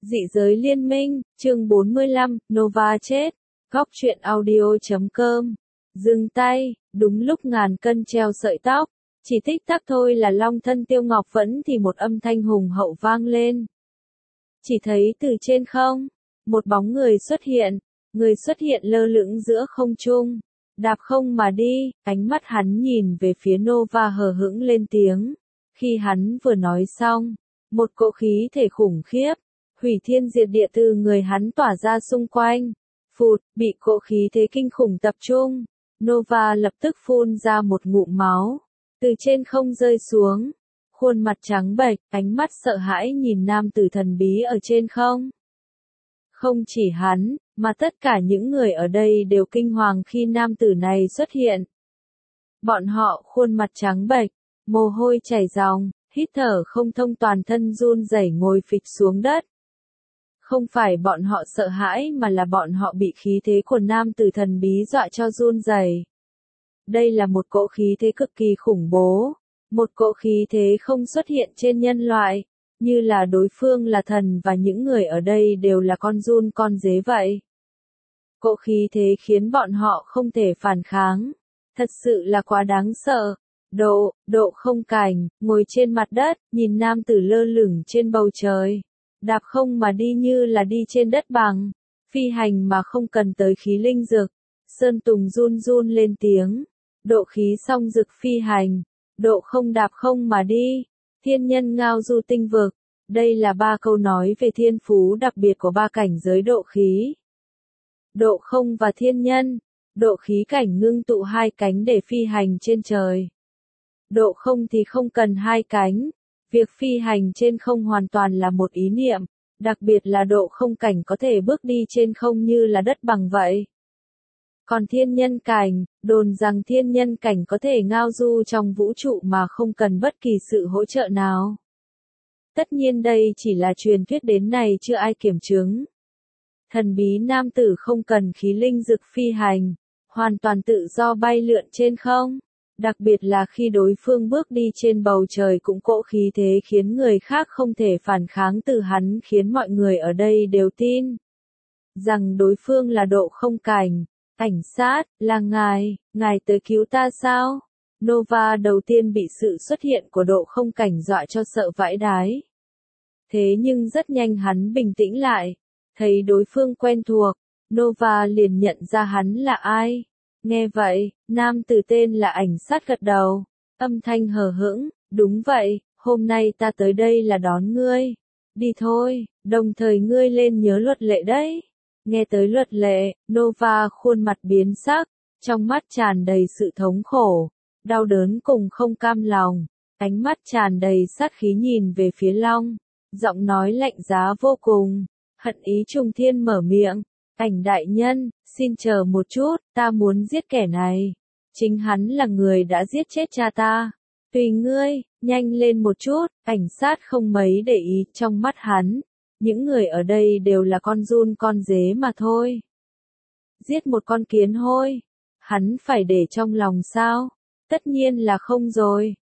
Dị giới liên minh, chương 45, Nova chết. Góc truyện audio.com. Dừng tay, đúng lúc ngàn cân treo sợi tóc. Chỉ tích tắc thôi là long thân Tiêu Ngọc Vẫn thì một âm thanh hùng hậu vang lên. Chỉ thấy từ trên không, một bóng người xuất hiện lơ lửng giữa không trung. Đạp không mà đi, ánh mắt hắn nhìn về phía Nova hờ hững lên tiếng. Khi hắn vừa nói xong, một cỗ khí thể khủng khiếp, hủy thiên diệt địa từ người hắn tỏa ra xung quanh. Phụt, bị cỗ khí thế kinh khủng tập trung. Nova lập tức phun ra một ngụm máu, từ trên không rơi xuống. Khuôn mặt trắng bệch, ánh mắt sợ hãi nhìn nam tử thần bí ở trên không. Không chỉ hắn, mà tất cả những người ở đây đều kinh hoàng khi nam tử này xuất hiện. Bọn họ khuôn mặt trắng bệch, mồ hôi chảy ròng, hít thở không thông, toàn thân run rẩy ngồi phịch xuống đất. Không phải bọn họ sợ hãi mà là bọn họ bị khí thế của nam tử thần bí dọa cho run rẩy. Đây là một cỗ khí thế cực kỳ khủng bố, một cỗ khí thế không xuất hiện trên nhân loại, như là đối phương là thần và những người ở đây đều là con giun con dế vậy. Cỗ khí thế khiến bọn họ không thể phản kháng, thật sự là quá đáng sợ. Độ không cảnh, ngồi trên mặt đất, nhìn nam tử lơ lửng trên bầu trời. Đạp không mà đi như là đi trên đất bằng, phi hành mà không cần tới khí linh dược. Sơn Tùng run run lên tiếng, độ khí song dực phi hành, độ không đạp không mà đi, thiên nhân ngao du tinh vực. Đây là 3 câu nói về thiên phú đặc biệt của 3 cảnh giới độ khí. Độ không và thiên nhân, độ khí cảnh ngưng tụ 2 cánh để phi hành trên trời. Độ không thì không cần 2 cánh. Việc phi hành trên không hoàn toàn là một ý niệm, đặc biệt là độ không cảnh có thể bước đi trên không như là đất bằng vậy. Còn thiên nhân cảnh, đồn rằng thiên nhân cảnh có thể ngao du trong vũ trụ mà không cần bất kỳ sự hỗ trợ nào. Tất nhiên đây chỉ là truyền thuyết, đến nay chưa ai kiểm chứng. Thần bí nam tử không cần khí linh dực phi hành, hoàn toàn tự do bay lượn trên không. Đặc biệt là khi đối phương bước đi trên bầu trời cũng cỗ khí thế khiến người khác không thể phản kháng từ hắn, khiến mọi người ở đây đều tin rằng đối phương là độ không cảnh. Cảnh sát, là ngài tới cứu ta sao? Nova đầu tiên bị sự xuất hiện của độ không cảnh dọa cho sợ vãi đái. Thế nhưng rất nhanh hắn bình tĩnh lại, thấy đối phương quen thuộc, Nova liền nhận ra hắn là ai. Nghe vậy, nam tử tên là Ảnh Sát gật đầu, âm thanh hờ hững, đúng vậy, hôm nay ta tới đây là đón ngươi. Đi thôi, đồng thời ngươi lên nhớ luật lệ đấy. Nghe tới luật lệ, Nova khuôn mặt biến sắc, trong mắt tràn đầy sự thống khổ, đau đớn cùng không cam lòng, ánh mắt tràn đầy sát khí nhìn về phía Long, giọng nói lạnh giá vô cùng, hận ý trùng thiên mở miệng. Ảnh đại nhân, xin chờ một chút, ta muốn giết kẻ này. Chính hắn là người đã giết chết cha ta. Tùy ngươi, nhanh lên một chút. Ảnh sát không mấy để ý, trong mắt hắn. Những người ở đây đều là con giun con dế mà thôi. Giết một con kiến hôi, hắn phải để trong lòng sao? Tất nhiên là không rồi.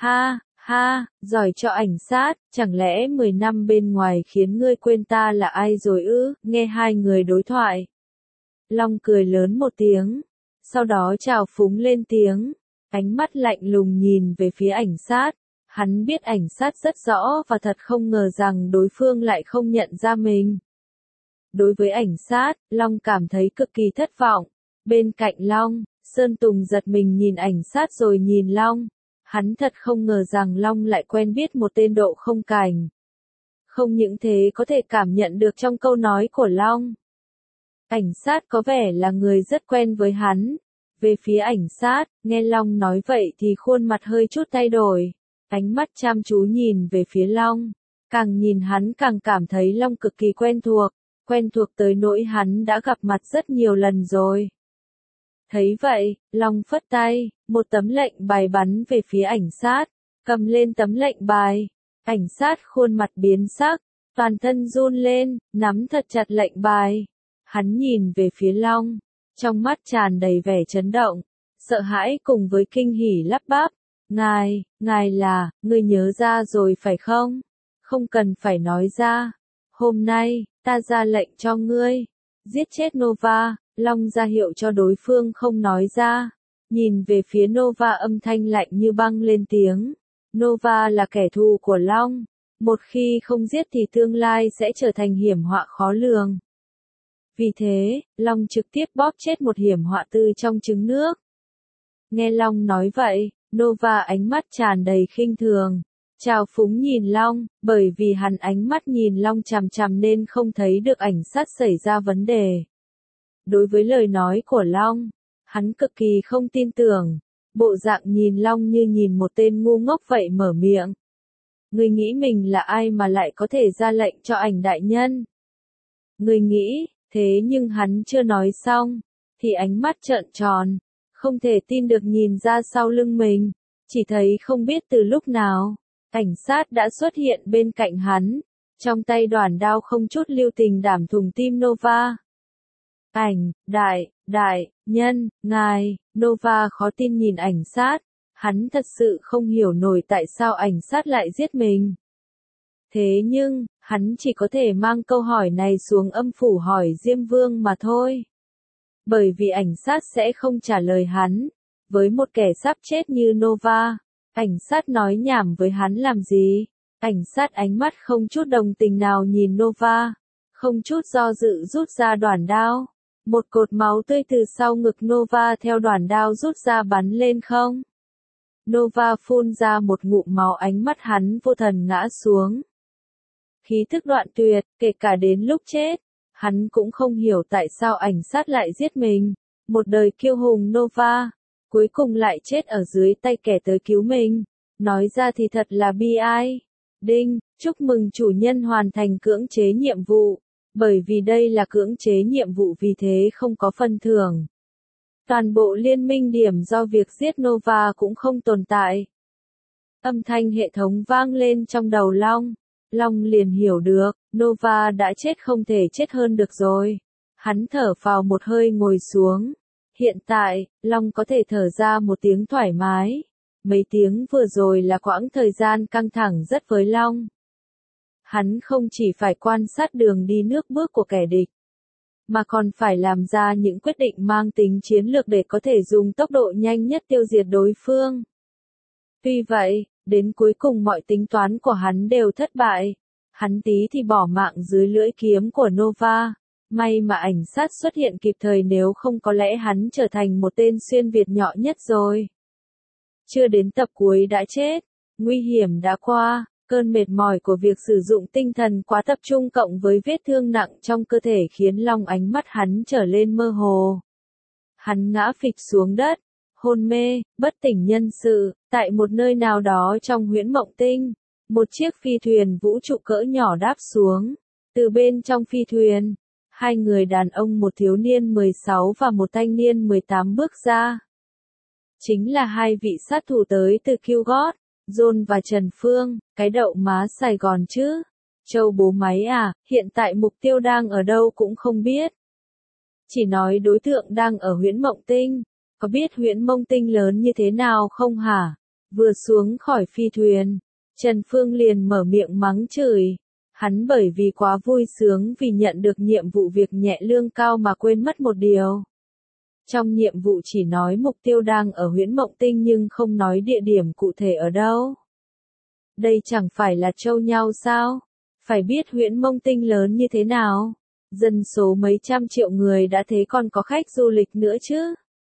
Ha, giỏi cho Ảnh sát, chẳng lẽ 10 năm bên ngoài khiến ngươi quên ta là ai rồi ư? Nghe hai người đối thoại, Long cười lớn một tiếng, sau đó trào phúng lên tiếng, ánh mắt lạnh lùng nhìn về phía Ảnh sát. Hắn biết Ảnh sát rất rõ và thật không ngờ rằng đối phương lại không nhận ra mình. Đối với Ảnh sát, Long cảm thấy cực kỳ thất vọng. Bên cạnh Long, Sơn Tùng giật mình nhìn Ảnh sát rồi nhìn Long. Hắn thật không ngờ rằng Long lại quen biết một tên độ không cảnh. Không những thế có thể cảm nhận được trong câu nói của Long. Ảnh sát có vẻ là người rất quen với hắn. Về phía Ảnh sát, nghe Long nói vậy thì khuôn mặt hơi chút thay đổi. Ánh mắt chăm chú nhìn về phía Long. Càng nhìn hắn càng cảm thấy Long cực kỳ quen thuộc tới nỗi hắn đã gặp mặt rất nhiều lần rồi. Thấy vậy, Long phất tay, một tấm lệnh bài bắn về phía Ảnh sát, cầm lên tấm lệnh bài. Ảnh sát khuôn mặt biến sắc, toàn thân run lên, nắm thật chặt lệnh bài. Hắn nhìn về phía Long, trong mắt tràn đầy vẻ chấn động, sợ hãi cùng với kinh hỉ lắp bắp. Ngài là, ngươi nhớ ra rồi phải không? Không cần phải nói ra. Hôm nay, ta ra lệnh cho ngươi. Giết chết Nova, Long ra hiệu cho đối phương không nói ra. Nhìn về phía Nova âm thanh lạnh như băng lên tiếng. Nova là kẻ thù của Long. Một khi không giết thì tương lai sẽ trở thành hiểm họa khó lường. Vì thế, Long trực tiếp bóp chết một hiểm họa tư trong trứng nước. Nghe Long nói vậy, Nova ánh mắt tràn đầy khinh thường. Trào phúng nhìn Long, bởi vì hắn ánh mắt nhìn Long chằm chằm nên không thấy được ảnh sát xảy ra vấn đề. Đối với lời nói của Long, hắn cực kỳ không tin tưởng. Bộ dạng nhìn Long như nhìn một tên ngu ngốc vậy mở miệng. Ngươi nghĩ mình là ai mà lại có thể ra lệnh cho ảnh đại nhân? Ngươi nghĩ, thế nhưng hắn chưa nói xong, thì ánh mắt trợn tròn, không thể tin được nhìn ra sau lưng mình, chỉ thấy không biết từ lúc nào, cảnh sát đã xuất hiện bên cạnh hắn, trong tay đoản đao không chút lưu tình đảm thủng tim Nova. Ảnh, đại nhân, ngài, Nova khó tin nhìn ảnh sát, hắn thật sự không hiểu nổi tại sao ảnh sát lại giết mình. Thế nhưng, hắn chỉ có thể mang câu hỏi này xuống âm phủ hỏi Diêm Vương mà thôi. Bởi vì ảnh sát sẽ không trả lời hắn, với một kẻ sắp chết như Nova, ảnh sát nói nhảm với hắn làm gì? Ảnh sát ánh mắt không chút đồng tình nào nhìn Nova, không chút do dự rút ra đoản đao. Một cột máu tươi từ sau ngực Nova theo đoản đao rút ra bắn lên không. Nova phun ra một ngụm máu, ánh mắt hắn vô thần ngã xuống. Khí thức đoạn tuyệt, kể cả đến lúc chết, hắn cũng không hiểu tại sao ảnh sát lại giết mình. Một đời kiêu hùng Nova, cuối cùng lại chết ở dưới tay kẻ tới cứu mình. Nói ra thì thật là bi ai. Đinh, chúc mừng chủ nhân hoàn thành cưỡng chế nhiệm vụ. Bởi vì đây là cưỡng chế nhiệm vụ vì thế không có phần thưởng. Toàn bộ liên minh điểm do việc giết Nova cũng không tồn tại. Âm thanh hệ thống vang lên trong đầu Long. Long liền hiểu được, Nova đã chết không thể chết hơn được rồi. Hắn thở phào một hơi ngồi xuống. Hiện tại, Long có thể thở ra một tiếng thoải mái. Mấy tiếng vừa rồi là quãng thời gian căng thẳng rất với Long. Hắn không chỉ phải quan sát đường đi nước bước của kẻ địch, mà còn phải làm ra những quyết định mang tính chiến lược để có thể dùng tốc độ nhanh nhất tiêu diệt đối phương. Tuy vậy, đến cuối cùng mọi tính toán của hắn đều thất bại. Hắn tí thì bỏ mạng dưới lưỡi kiếm của Nova. May mà ảnh sát xuất hiện kịp thời, nếu không có lẽ hắn trở thành một tên xuyên Việt nhỏ nhất rồi. Chưa đến tập cuối đã chết, nguy hiểm đã qua. Cơn mệt mỏi của việc sử dụng tinh thần quá tập trung cộng với vết thương nặng trong cơ thể khiến Long ánh mắt hắn trở lên mơ hồ. Hắn ngã phịch xuống đất, hôn mê, bất tỉnh nhân sự, tại một nơi nào đó trong huyễn mộng tinh. Một chiếc phi thuyền vũ trụ cỡ nhỏ đáp xuống. Từ bên trong phi thuyền, hai người đàn ông, một thiếu niên 16 và một thanh niên 18 bước ra. Chính là hai vị sát thủ tới từ Kilgore. John và Trần Phương, cái đậu má Sài Gòn chứ. Châu bố máy à, hiện tại mục tiêu đang ở đâu cũng không biết. Chỉ nói đối tượng đang ở huyễn mộng tinh. Có biết huyễn mộng tinh lớn như thế nào không hả? Vừa xuống khỏi phi thuyền, Trần Phương liền mở miệng mắng chửi. Hắn bởi vì quá vui sướng vì nhận được nhiệm vụ việc nhẹ lương cao mà quên mất một điều. Trong nhiệm vụ chỉ nói mục tiêu đang ở huyễn mộng tinh nhưng không nói địa điểm cụ thể ở đâu. Đây chẳng phải là trâu nhau sao? Phải biết huyễn mộng tinh lớn như thế nào? Dân số mấy trăm triệu người đã thế còn có khách du lịch nữa chứ.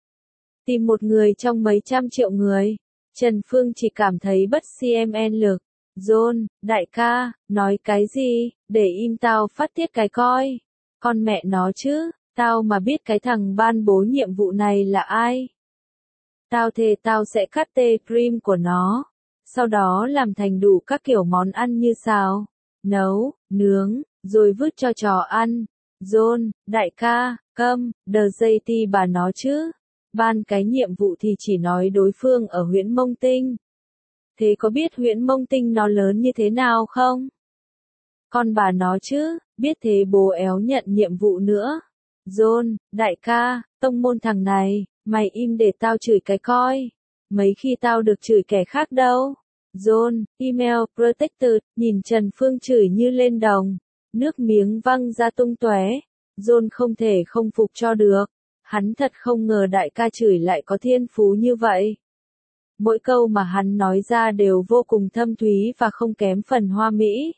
Tìm một người trong mấy trăm triệu người. Trần Phương chỉ cảm thấy bất cmn lực. John, đại ca, nói cái gì? Để im tao phát tiết cái coi. Con mẹ nó chứ. Tao mà biết cái thằng ban bố nhiệm vụ này là ai. Tao thề tao sẽ cắt tê cream của nó. Sau đó làm thành đủ các kiểu món ăn như xào, nấu, nướng, rồi vứt cho chó ăn. John, đại ca, câm, đờ dây ti bà nó chứ. Ban cái nhiệm vụ thì chỉ nói đối phương ở huyện Mông Tinh. Thế có biết huyện Mông Tinh nó lớn như thế nào không? Con bà nó chứ, biết thế bố éo nhận nhiệm vụ nữa. John, đại ca, tông môn thằng này, mày im để tao chửi cái coi. Mấy khi tao được chửi kẻ khác đâu. John, email, protected, nhìn Trần Phương chửi như lên đồng. Nước miếng văng ra tung tóe. John không thể không phục cho được. Hắn thật không ngờ đại ca chửi lại có thiên phú như vậy. Mỗi câu mà hắn nói ra đều vô cùng thâm thúy và không kém phần hoa mỹ.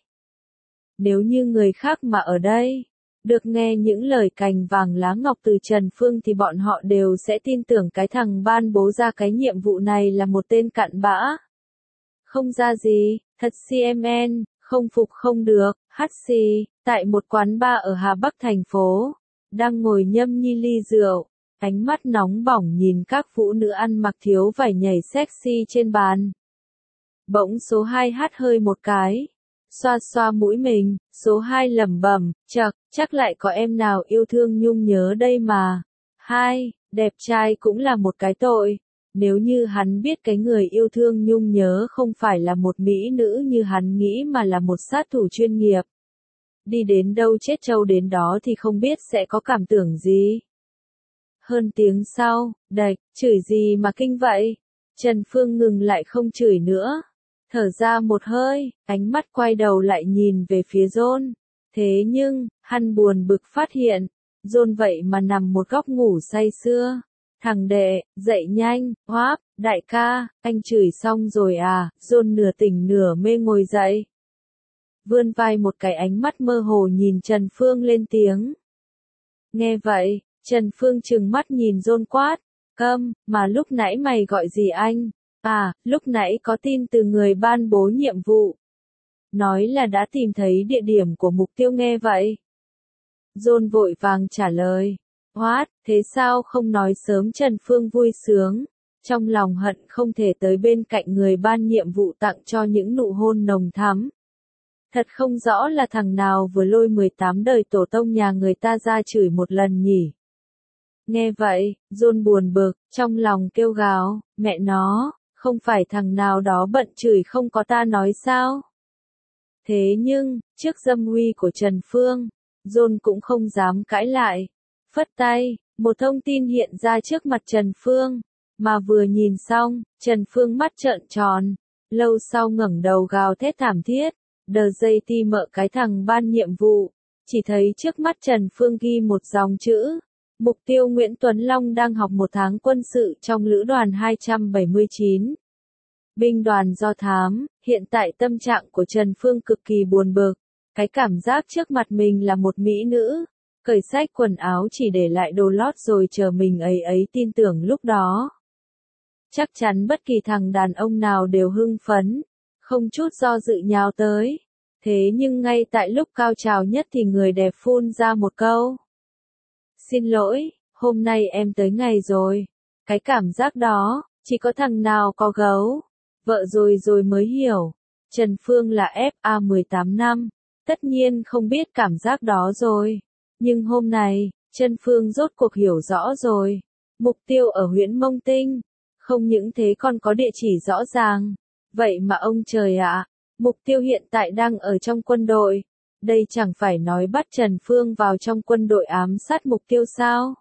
Nếu như người khác mà ở đây, được nghe những lời cành vàng lá ngọc từ Trần Phương thì bọn họ đều sẽ tin tưởng cái thằng ban bố ra cái nhiệm vụ này là một tên cặn bã. Không ra gì, thật CMN, không phục không được, hắt xì, tại một quán bar ở Hà Bắc thành phố, đang ngồi nhâm nhi ly rượu, ánh mắt nóng bỏng nhìn các phụ nữ ăn mặc thiếu vải nhảy sexy trên bàn. Bỗng số 2 hắt hơi một cái, xoa xoa mũi mình, số 2 lẩm bẩm, chắc lại có em nào yêu thương Nhung nhớ đây mà. 2, đẹp trai cũng là một cái tội. Nếu như hắn biết cái người yêu thương Nhung nhớ không phải là một mỹ nữ như hắn nghĩ mà là một sát thủ chuyên nghiệp. Đi đến đâu chết trâu đến đó thì không biết sẽ có cảm tưởng gì. Hơn tiếng sau, đạch, chửi gì mà kinh vậy? Trần Phương ngừng lại không chửi nữa. Thở ra một hơi, ánh mắt quay đầu lại nhìn về phía John. Thế nhưng, hắn buồn bực phát hiện, John vậy mà nằm một góc ngủ say sưa. Thằng đệ, dậy nhanh, hoáp, đại ca, anh chửi xong rồi à? John nửa tỉnh nửa mê ngồi dậy. Vươn vai một cái, ánh mắt mơ hồ nhìn Trần Phương lên tiếng. Nghe vậy, Trần Phương trừng mắt nhìn John quát. Câm, mà lúc nãy mày gọi gì anh? À, lúc nãy có tin từ người ban bố nhiệm vụ. Nói là đã tìm thấy địa điểm của mục tiêu nghe vậy. John vội vàng trả lời. What, thế sao không nói sớm? Trần Phương vui sướng. Trong lòng hận không thể tới bên cạnh người ban nhiệm vụ tặng cho những nụ hôn nồng thắm. Thật không rõ là thằng nào vừa lôi 18 đời tổ tông nhà người ta ra chửi một lần nhỉ. Nghe vậy, John buồn bực, trong lòng kêu gào, mẹ nó, không phải thằng nào đó bận chửi không có ta nói sao? Thế nhưng, trước dâm uy của Trần Phương, John cũng không dám cãi lại. Phất tay, một thông tin hiện ra trước mặt Trần Phương, mà vừa nhìn xong, Trần Phương mắt trợn tròn, lâu sau ngẩng đầu gào thét thảm thiết, đờ dây ti mợ cái thằng ban nhiệm vụ, chỉ thấy trước mắt Trần Phương ghi một dòng chữ. Mục tiêu Nguyễn Tuấn Long đang học 1 tháng quân sự trong lữ đoàn 279. Binh đoàn do thám, hiện tại tâm trạng của Trần Phương cực kỳ buồn bực. Cái cảm giác trước mặt mình là một mỹ nữ, cởi xách quần áo chỉ để lại đồ lót rồi chờ mình ấy tin tưởng lúc đó. Chắc chắn bất kỳ thằng đàn ông nào đều hưng phấn, không chút do dự nhào tới. Thế nhưng ngay tại lúc cao trào nhất thì người đẹp phun ra một câu. Xin lỗi, hôm nay em tới ngày rồi. Cái cảm giác đó, chỉ có thằng nào có gấu. Vợ rồi mới hiểu. Trần Phương là FA 18 năm. Tất nhiên không biết cảm giác đó rồi. Nhưng hôm nay, Trần Phương rốt cuộc hiểu rõ rồi. Mục tiêu ở huyện Mông Tinh. Không những thế còn có địa chỉ rõ ràng. Vậy mà ông trời ạ, mục tiêu hiện tại đang ở trong quân đội. Đây chẳng phải nói bắt Trần Phương vào trong quân đội ám sát mục tiêu sao?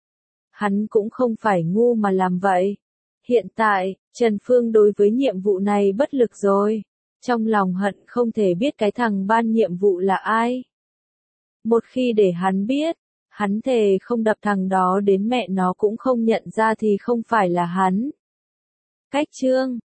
Hắn cũng không phải ngu mà làm vậy. Hiện tại, Trần Phương đối với nhiệm vụ này bất lực rồi. Trong lòng hận không thể biết cái thằng ban nhiệm vụ là ai. Một khi để hắn biết, hắn thề không đập thằng đó đến mẹ nó cũng không nhận ra thì không phải là hắn. Cách chương